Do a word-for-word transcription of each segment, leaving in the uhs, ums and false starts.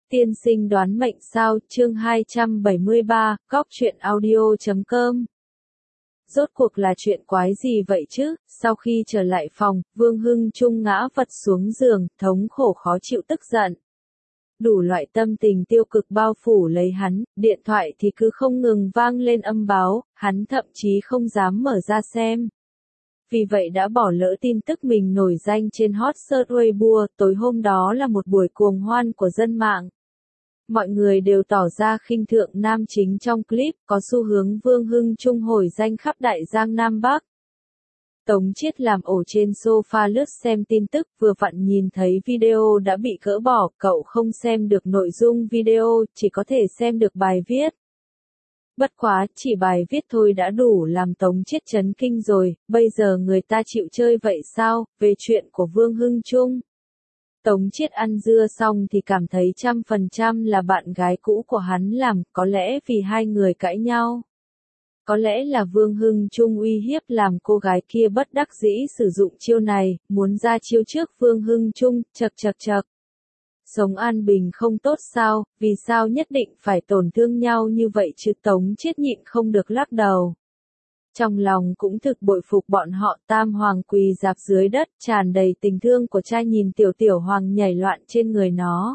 Tiên sinh đoán mệnh sao, chương hai trăm bảy mươi ba, góc truyện audio chấm com. Rốt cuộc là chuyện quái gì vậy chứ? Sau khi trở lại phòng, Vương Hưng Trung ngã vật xuống giường, thống khổ khó chịu tức giận. Đủ loại tâm tình tiêu cực bao phủ lấy hắn, điện thoại thì cứ không ngừng vang lên âm báo, hắn thậm chí không dám mở ra xem. Vì vậy đã bỏ lỡ tin tức mình nổi danh trên hot search Weibo, tối hôm đó là một buổi cuồng hoan của dân mạng. Mọi người đều tỏ ra khinh thượng nam chính trong clip, có xu hướng Vương Hưng Trung hồi danh khắp Đại Giang Nam Bắc. Tống Chiết làm ổ trên sofa lướt xem tin tức, vừa vặn nhìn thấy video đã bị gỡ bỏ, cậu không xem được nội dung video, chỉ có thể xem được bài viết. Bất quá, chỉ bài viết thôi đã đủ làm Tống Chiết chấn kinh rồi, bây giờ người ta chịu chơi vậy sao, về chuyện của Vương Hưng Trung. Tống Chiết ăn dưa xong thì cảm thấy trăm phần trăm là bạn gái cũ của hắn làm, có lẽ vì hai người cãi nhau. Có lẽ là Vương Hưng Trung uy hiếp làm cô gái kia bất đắc dĩ sử dụng chiêu này, muốn ra chiêu trước Vương Hưng Trung, chật chật chật. Sống an bình không tốt sao, vì sao nhất định phải tổn thương nhau như vậy chứ? Tống Chiết nhịn không được lắc đầu. Trong lòng cũng thực bội phục bọn họ, tam hoàng quỳ dạp dưới đất, tràn đầy tình thương của trai, nhìn tiểu tiểu hoàng nhảy loạn trên người nó.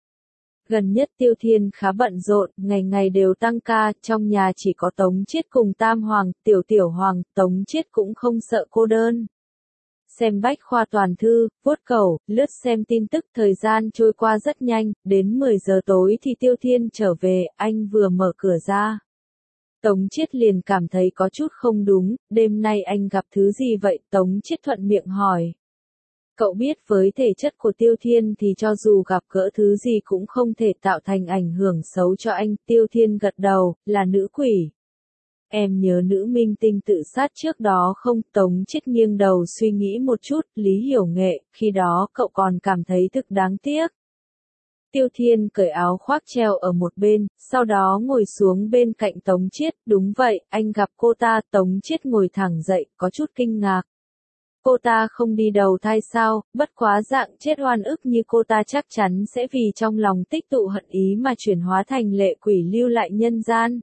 Gần nhất Tiêu Thiên khá bận rộn, ngày ngày đều tăng ca, trong nhà chỉ có Tống Chiết cùng tam hoàng, tiểu tiểu hoàng, Tống Chiết cũng không sợ cô đơn. Xem bách khoa toàn thư, vuốt cẩu, lướt xem tin tức, thời gian trôi qua rất nhanh, đến mười giờ tối thì Tiêu Thiên trở về, anh vừa mở cửa ra. Tống Chiết liền cảm thấy có chút không đúng, đêm nay anh gặp thứ gì vậy? Tống Chiết thuận miệng hỏi. Cậu biết với thể chất của Tiêu Thiên thì cho dù gặp gỡ thứ gì cũng không thể tạo thành ảnh hưởng xấu cho anh. Tiêu Thiên gật đầu, là nữ quỷ. Em nhớ nữ minh tinh tự sát trước đó không? Tống Chiết nghiêng đầu suy nghĩ một chút, Lý Hiểu Nghệ, khi đó cậu còn cảm thấy thực đáng tiếc. Tiêu Thiên cởi áo khoác treo ở một bên, sau đó ngồi xuống bên cạnh Tống Chiết, đúng vậy, anh gặp cô ta. Tống Chiết ngồi thẳng dậy, có chút kinh ngạc. Cô ta không đi đầu thai sao, bất quá dạng chết oan ức như cô ta chắc chắn sẽ vì trong lòng tích tụ hận ý mà chuyển hóa thành lệ quỷ lưu lại nhân gian.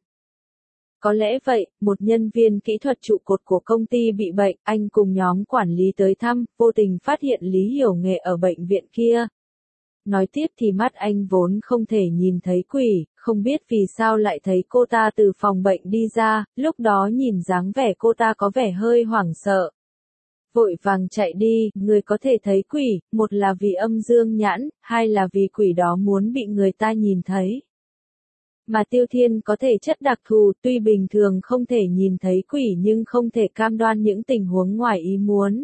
Có lẽ vậy, một nhân viên kỹ thuật trụ cột của công ty bị bệnh, anh cùng nhóm quản lý tới thăm, vô tình phát hiện Lý Hiểu Nghệ ở bệnh viện kia. Nói tiếp thì mắt anh vốn không thể nhìn thấy quỷ, không biết vì sao lại thấy cô ta từ phòng bệnh đi ra, lúc đó nhìn dáng vẻ cô ta có vẻ hơi hoảng sợ. Vội vàng chạy đi, người có thể thấy quỷ, một là vì âm dương nhãn, hai là vì quỷ đó muốn bị người ta nhìn thấy. Mà Tiêu Thiên có thể chất đặc thù, tuy bình thường không thể nhìn thấy quỷ nhưng không thể cam đoan những tình huống ngoài ý muốn.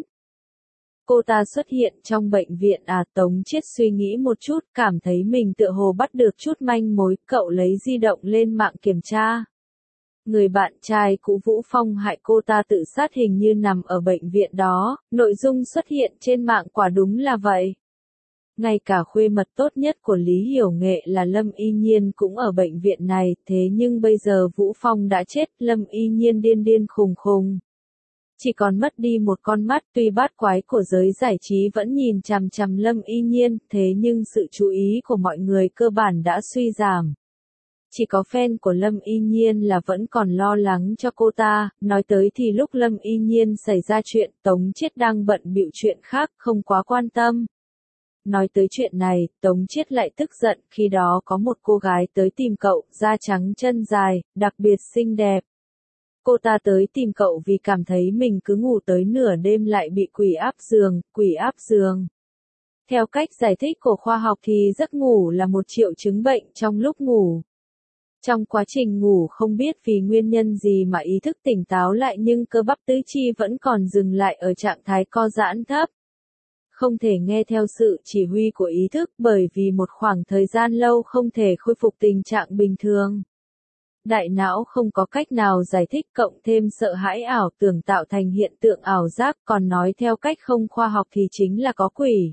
Cô ta xuất hiện trong bệnh viện à? Tống Chiết suy nghĩ một chút, cảm thấy mình tựa hồ bắt được chút manh mối, cậu lấy di động lên mạng kiểm tra. Người bạn trai cũ Vũ Phong hại cô ta tự sát hình như nằm ở bệnh viện đó, nội dung xuất hiện trên mạng quả đúng là vậy. Ngay cả khuê mật tốt nhất của Lý Hiểu Nghệ là Lâm Y Nhiên cũng ở bệnh viện này, thế nhưng bây giờ Vũ Phong đã chết, Lâm Y Nhiên điên điên khùng khùng. Chỉ còn mất đi một con mắt, tuy bát quái của giới giải trí vẫn nhìn chằm chằm Lâm Y Nhiên, thế nhưng sự chú ý của mọi người cơ bản đã suy giảm. Chỉ có fan của Lâm Y Nhiên là vẫn còn lo lắng cho cô ta, nói tới thì lúc Lâm Y Nhiên xảy ra chuyện, Tống Chiết đang bận bịu chuyện khác, không quá quan tâm. Nói tới chuyện này, Tống Chiết lại tức giận, khi đó có một cô gái tới tìm cậu, da trắng chân dài, đặc biệt xinh đẹp. Cô ta tới tìm cậu vì cảm thấy mình cứ ngủ tới nửa đêm lại bị quỷ áp giường, quỷ áp giường. Theo cách giải thích của khoa học thì giấc ngủ là một triệu chứng bệnh trong lúc ngủ. Trong quá trình ngủ không biết vì nguyên nhân gì mà ý thức tỉnh táo lại nhưng cơ bắp tứ chi vẫn còn dừng lại ở trạng thái co giãn thấp. Không thể nghe theo sự chỉ huy của ý thức bởi vì một khoảng thời gian lâu không thể khôi phục tình trạng bình thường. Đại não không có cách nào giải thích, cộng thêm sợ hãi ảo tưởng tạo thành hiện tượng ảo giác, còn nói theo cách không khoa học thì chính là có quỷ.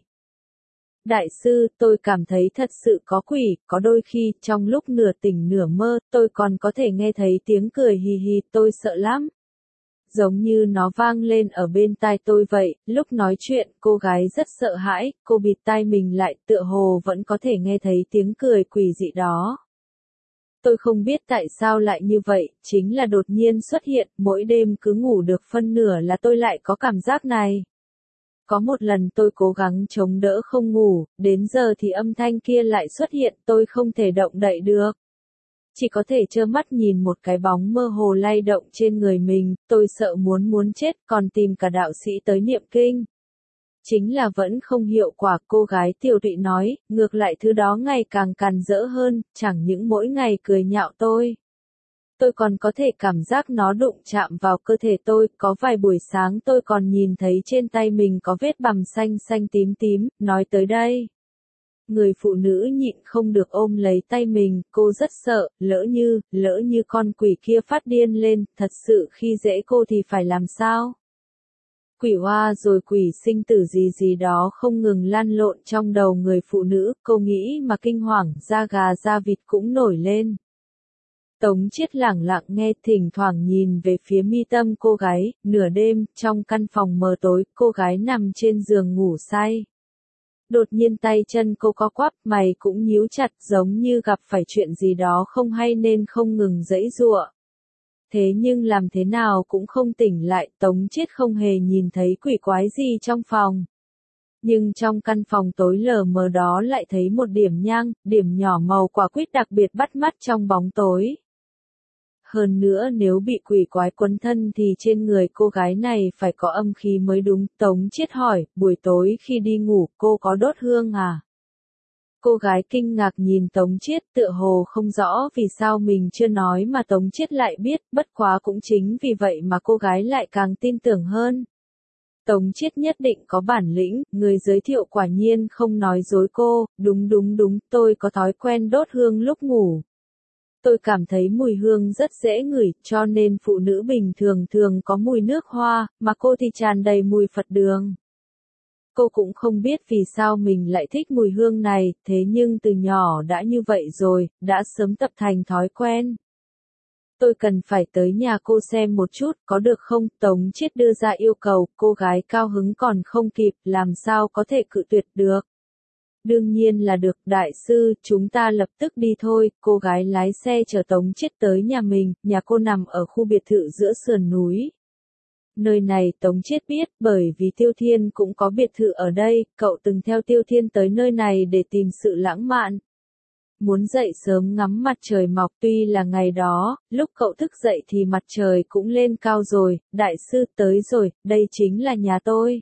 Đại sư, tôi cảm thấy thật sự có quỷ, có đôi khi, trong lúc nửa tỉnh nửa mơ, tôi còn có thể nghe thấy tiếng cười hì hì, tôi sợ lắm. giống như nó vang lên ở bên tai tôi vậy, lúc nói chuyện, cô gái rất sợ hãi, cô bịt tai mình lại, tựa hồ vẫn có thể nghe thấy tiếng cười quỷ dị đó. Tôi không biết tại sao lại như vậy, chính là đột nhiên xuất hiện, mỗi đêm cứ ngủ được phân nửa là tôi lại có cảm giác này. Có một lần tôi cố gắng chống đỡ không ngủ, đến giờ thì âm thanh kia lại xuất hiện, tôi không thể động đậy được. Chỉ có thể trơ mắt nhìn một cái bóng mơ hồ lay động trên người mình, tôi sợ muốn muốn chết, còn tìm cả đạo sĩ tới niệm kinh. Chính là vẫn không hiệu quả, cô gái Tiểu Thụy nói, ngược lại thứ đó ngày càng càn rỡ hơn, chẳng những mỗi ngày cười nhạo tôi. Tôi còn có thể cảm giác nó đụng chạm vào cơ thể tôi, có vài buổi sáng tôi còn nhìn thấy trên tay mình có vết bầm xanh xanh tím tím, nói tới đây. Người phụ nữ nhịn không được ôm lấy tay mình, cô rất sợ, lỡ như, lỡ như con quỷ kia phát điên lên, thật sự khi dễ cô thì phải làm sao? Quỷ hoa rồi quỷ sinh tử gì gì đó không ngừng lăn lộn trong đầu người phụ nữ, cô nghĩ mà kinh hoàng, da gà da vịt cũng nổi lên. Tống Chiết lẳng lặng nghe, thỉnh thoảng nhìn về phía mi tâm cô gái, nửa đêm, trong căn phòng mờ tối, cô gái nằm trên giường ngủ say. Đột nhiên tay chân cô co quắp, mày cũng nhíu chặt giống như gặp phải chuyện gì đó không hay nên không ngừng giãy giụa. Thế nhưng làm thế nào cũng không tỉnh lại, Tống Chiết không hề nhìn thấy quỷ quái gì trong phòng. Nhưng trong căn phòng tối lờ mờ đó lại thấy một điểm nhang, điểm nhỏ màu quả quýt đặc biệt bắt mắt trong bóng tối. Hơn nữa nếu bị quỷ quái quấn thân thì trên người cô gái này phải có âm khí mới đúng. Tống Chiết hỏi, buổi tối khi đi ngủ cô có đốt hương à? Cô gái kinh ngạc nhìn Tống Chiết, tựa hồ không rõ vì sao mình chưa nói mà Tống Chiết lại biết, bất quá cũng chính vì vậy mà cô gái lại càng tin tưởng hơn. Tống Chiết nhất định có bản lĩnh, người giới thiệu quả nhiên không nói dối cô, đúng đúng đúng, tôi có thói quen đốt hương lúc ngủ. Tôi cảm thấy mùi hương rất dễ ngửi, cho nên phụ nữ bình thường thường có mùi nước hoa, mà cô thì tràn đầy mùi Phật đường. Cô cũng không biết vì sao mình lại thích mùi hương này, thế nhưng từ nhỏ đã như vậy rồi, đã sớm tập thành thói quen. Tôi cần phải tới nhà cô xem một chút, có được không? Tống Chiết đưa ra yêu cầu, cô gái cao hứng còn không kịp, làm sao có thể cự tuyệt được. Đương nhiên là được, đại sư, chúng ta lập tức đi thôi. Cô gái lái xe chở Tống Chiết tới nhà mình, nhà cô nằm ở khu biệt thự giữa sườn núi. Nơi này Tống Chiết biết, bởi vì Tiêu Thiên cũng có biệt thự ở đây, cậu từng theo Tiêu Thiên tới nơi này để tìm sự lãng mạn. Muốn dậy sớm ngắm mặt trời mọc, tuy là ngày đó, lúc cậu thức dậy thì mặt trời cũng lên cao rồi, đại sư tới rồi, đây chính là nhà tôi.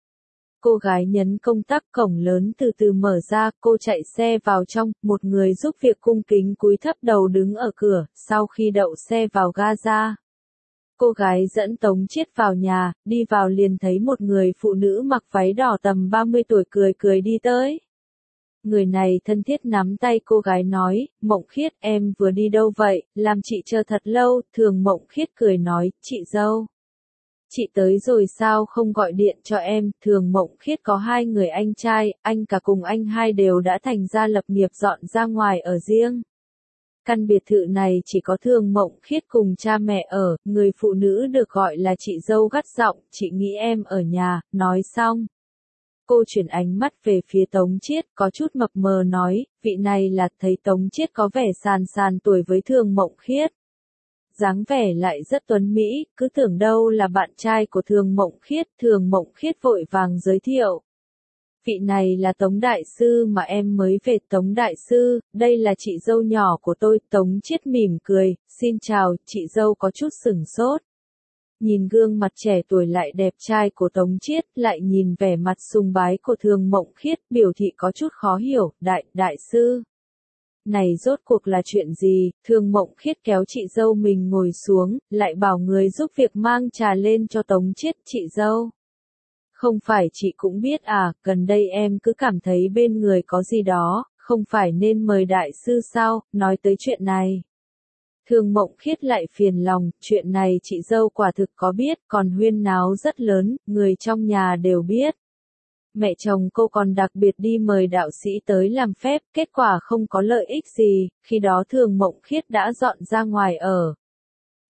Cô gái nhấn công tắc, cổng lớn từ từ mở ra, cô chạy xe vào trong, một người giúp việc cung kính cúi thấp đầu đứng ở cửa, sau khi đậu xe vào ga ra. Cô gái dẫn Tống Chiết vào nhà, đi vào liền thấy một người phụ nữ mặc váy đỏ tầm ba mươi tuổi cười cười đi tới. Người này thân thiết nắm tay cô gái nói, Mộng Khiết em vừa đi đâu vậy, làm chị chờ thật lâu, thường Mộng Khiết cười nói, chị dâu. Chị tới rồi sao không gọi điện cho em, thường Mộng Khiết có hai người anh trai, anh cả cùng anh hai đều đã thành ra lập nghiệp dọn ra ngoài ở riêng. Căn biệt thự này chỉ có thường Mộng Khiết cùng cha mẹ ở, người phụ nữ được gọi là chị dâu gắt giọng, chị nghĩ em ở nhà, nói xong. Cô chuyển ánh mắt về phía Tống Chiết, có chút mập mờ nói, vị này là, thấy Tống Chiết có vẻ sàn sàn tuổi với thường Mộng Khiết. Dáng vẻ lại rất tuấn mỹ, cứ tưởng đâu là bạn trai của thường Mộng Khiết, thường Mộng Khiết vội vàng giới thiệu. Vị này là Tống Đại Sư mà em mới về. Tống Đại Sư, đây là chị dâu nhỏ của tôi. Tống Chiết mỉm cười, xin chào, chị dâu có chút sửng sốt. Nhìn gương mặt trẻ tuổi lại đẹp trai của Tống Chiết, lại nhìn vẻ mặt sùng bái của thường Mộng Khiết, biểu thị có chút khó hiểu, đại, đại sư. Này rốt cuộc là chuyện gì, thường Mộng Khiết kéo chị dâu mình ngồi xuống, lại bảo người giúp việc mang trà lên cho Tống Chiết, chị dâu. Không phải chị cũng biết à, gần đây em cứ cảm thấy bên người có gì đó, không phải nên mời đại sư sao, nói tới chuyện này. Thường Mộng Khiết lại phiền lòng, chuyện này chị dâu quả thực có biết, còn huyên náo rất lớn, người trong nhà đều biết. Mẹ chồng cô còn đặc biệt đi mời đạo sĩ tới làm phép, kết quả không có lợi ích gì, khi đó thường Mộng Khiết đã dọn ra ngoài ở.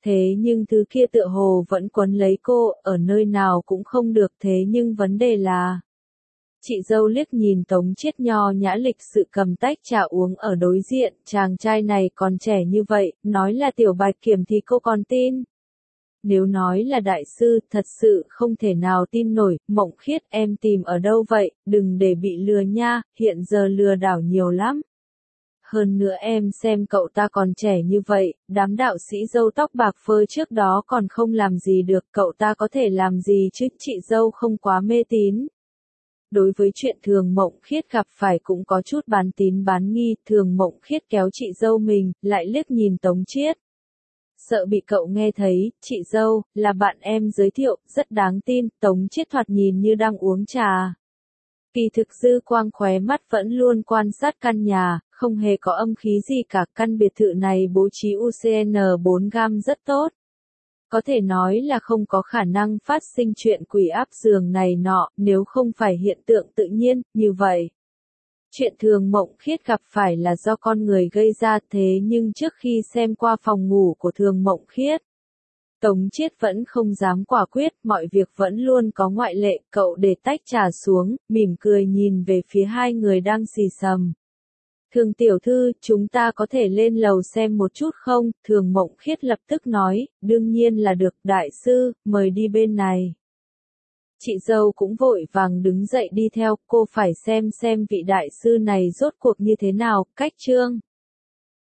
thế nhưng thứ kia tựa hồ vẫn quấn lấy cô, ở nơi nào cũng không được thế nhưng vấn đề là... Chị dâu liếc nhìn Tống Chiết nho nhã lịch sự cầm tách trà uống ở đối diện, chàng trai này còn trẻ như vậy, nói là tiểu bạch kiểm thì cô còn tin. Nếu nói là đại sư, thật sự không thể nào tin nổi, Mộng Khiết em tìm ở đâu vậy, đừng để bị lừa nha, hiện giờ lừa đảo nhiều lắm. Hơn nữa em xem cậu ta còn trẻ như vậy, đám đạo sĩ râu tóc bạc phơ trước đó còn không làm gì được, cậu ta có thể làm gì chứ, chị dâu không quá mê tín. Đối với chuyện Thường Mộng Khiết gặp phải cũng có chút bán tín bán nghi, Thường Mộng Khiết kéo chị dâu mình, lại liếc nhìn Tống Chiết. Sợ bị cậu nghe thấy, chị dâu, là bạn em giới thiệu, rất đáng tin, Tống Chiết thoạt nhìn như đang uống trà. Kỳ thực dư quang khóe mắt vẫn luôn quan sát căn nhà, không hề có âm khí gì cả, căn biệt thự này bố trí u xê en bốn gam rất tốt. Có thể nói là không có khả năng phát sinh chuyện quỷ áp giường này nọ, nếu không phải hiện tượng tự nhiên, như vậy. Chuyện Thường Mộng Khiết gặp phải là do con người gây ra, thế nhưng trước khi xem qua phòng ngủ của Thường Mộng Khiết, Tống Chiết vẫn không dám quả quyết, mọi việc vẫn luôn có ngoại lệ, cậu để tách trà xuống, mỉm cười nhìn về phía hai người đang xì xầm. Thường tiểu thư, chúng ta có thể lên lầu xem một chút không? Thường Mộng Khiết lập tức nói, đương nhiên là được, đại sư, mời đi bên này. Chị dâu cũng vội vàng đứng dậy đi theo, cô phải xem xem vị đại sư này rốt cuộc như thế nào, cách trương.